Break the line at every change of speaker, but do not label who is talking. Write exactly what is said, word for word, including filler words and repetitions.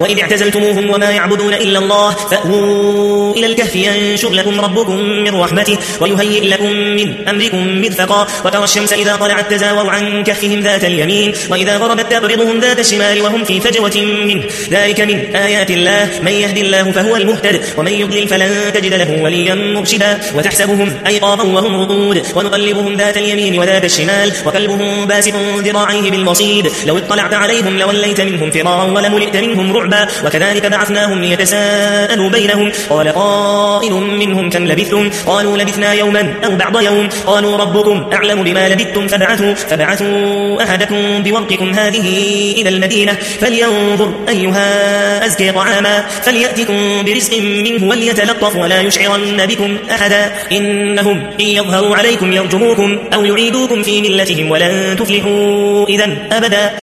وإذ اعتزلتموهم وما يعبدون إلا الله فأووا إلى الكهف ينشر لكم ربكم من رحمته ويهيئ لكم من أمركم مرفقا وترى الشمس إذا طلعت تزاور عن كهفهم ذات اليمين وإذا غربت تقرضهم ذات الشمال وهم في فجوة منه ذلك من آيات الله من يهد الله فهو المهتد ومن يضلل فلن تجد له وليا مرشدا وتحسبهم أيقاظا وهم رقود ونقلبهم ذات اليمين وذات الشمال وكلبهم باسط ذراعيه بالوصيد لو اطلعت عليهم لوليت منهم فرارا ولملئت منهم رعبا وكذلك بعثناهم ليتساءلوا بينهم قال قائل منهم كم لبثتم قالوا لبثنا يوما أو بعض يوم قالوا ربكم أعلم بما لبثتم فبعثوا, فبعثوا أحدكم بورقكم هذه إلى المدينة فلينظر أيها أزكي طعاما فليأتكم برزق منه وليتلطف ولا يشعرن بكم أحدا إنهم إن يظهروا عليكم يرجموكم أو يعيدوكم في ملتهم ولن تفلحوا إذن أبدا.